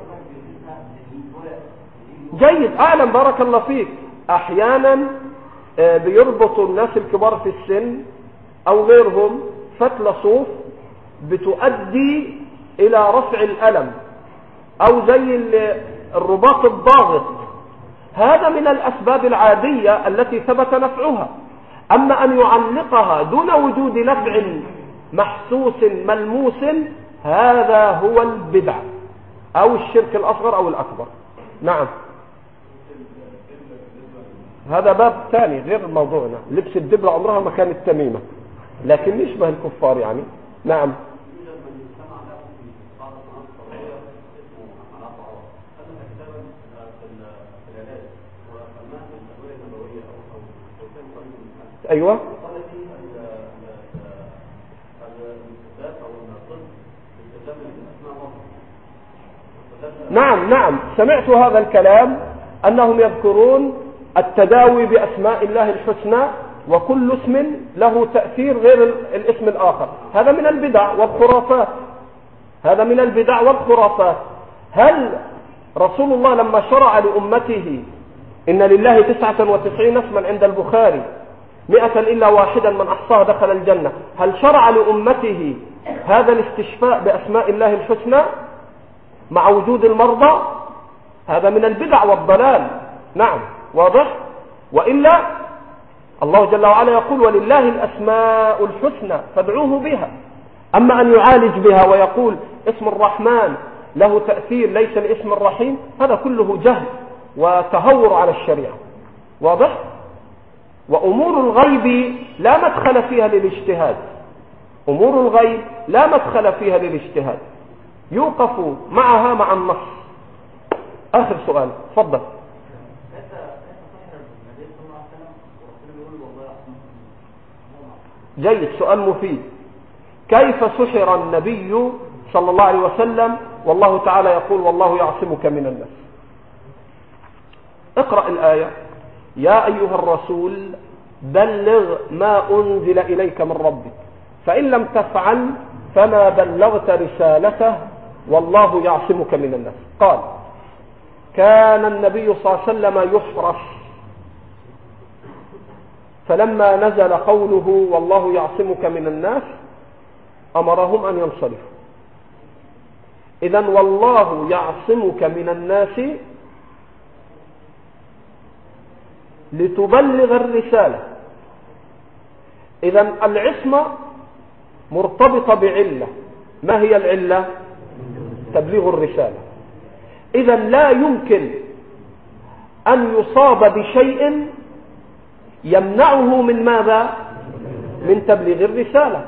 جيد، أعلم، بارك الله فيك. أحيانا بيربط الناس الكبار في السن أو غيرهم فتلة صوف بتؤدي إلى رفع الألم، أو زي الرباط الضاغط، هذا من الأسباب العادية التي ثبت نفعها. أما أن يعلقها دون وجود نفع محسوس ملموس، هذا هو البدع أو الشرك الأصغر أو الأكبر. نعم، هذا باب ثاني غير موضوعنا. لبس الدبلة عمرها ما كانت تميمة، لكن يشبه الكفار يعني. نعم. أيوة نعم نعم، سمعت هذا الكلام، أنهم يذكرون التداوي بأسماء الله الحسنى، وكل اسم له تأثير غير الاسم الآخر. هذا من البدع والخرافات، هذا من البدع والخرافات. هل رسول الله لما شرع لأمته إن لله تسعة وتسعين اسما عند البخاري مئة إلا واحدا من أحصاها دخل الجنة، هل شرع لأمته هذا الاستشفاء بأسماء الله الحسنى مع وجود المرضى؟ هذا من البدع والضلال. نعم، واضح. وإلا الله جل وعلا يقول ولله الأسماء الحسنى فادعوه بها. أما أن يعالج بها ويقول اسم الرحمن له تأثير ليس الاسم الرحيم، هذا كله جهل وتهور على الشريعة. واضح. وأمور الغيب لا مدخل فيها للاجتهاد، أمور الغيب لا مدخل فيها للاجتهاد، يوقف معها مع النص. آخر سؤال، تفضل. جيد، سؤال مفيد. كيف سحر النبي صلى الله عليه وسلم والله تعالى يقول والله يعصمك من الناس؟ اقرأ الآية: يا أيها الرسول بلغ ما أنزل إليك من ربك فإن لم تفعل فما بلغت رسالته والله يعصمك من الناس. قال: كان النبي صلى الله عليه وسلم يحرس، فلما نزل قوله والله يعصمك من الناس أمرهم أن ينصرفوا. إذن والله يعصمك من الناس لتبلغ الرسالة. إذن العصمة مرتبطة بعلة. ما هي العلة؟ تبليغ الرسالة. إذن لا يمكن أن يصاب بشيء يمنعه من ماذا؟ من تبليغ الرسالة.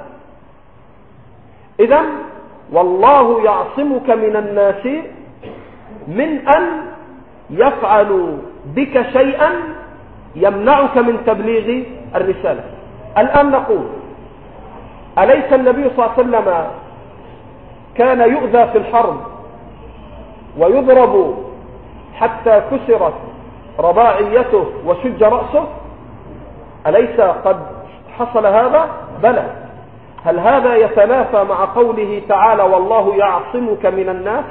إذن والله يعصمك من الناس من أن يفعل بك شيئا يمنعك من تبليغ الرسالة. الآن نقول: أليس النبي صلى الله عليه وسلم كان يؤذى في الحرب ويضرب حتى كسرت رباعيته وشج رأسه؟ أليس قد حصل هذا؟ بلى. هل هذا يتنافى مع قوله تعالى والله يعصمك من الناس؟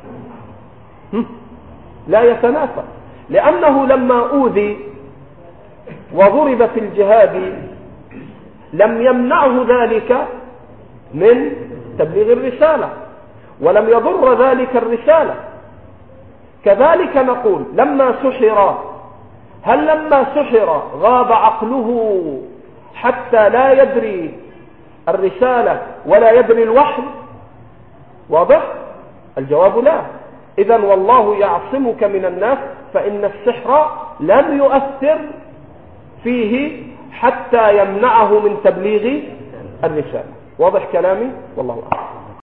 لا يتنافى، لأنه لما أوذي وضرب في الجهاد لم يمنعه ذلك من تبليغ الرسالة ولم يضر ذلك الرسالة. كذلك نقول لما سحر، هل لما سحر غاب عقله حتى لا يدري الرسالة ولا يدري الوحي؟ واضح؟ الجواب لا. إذن والله يعصمك من الناس، فإن السحر لم يؤثر فيه حتى يمنعه من تبليغ الرسالة. واضح كلامي؟ والله أعلم.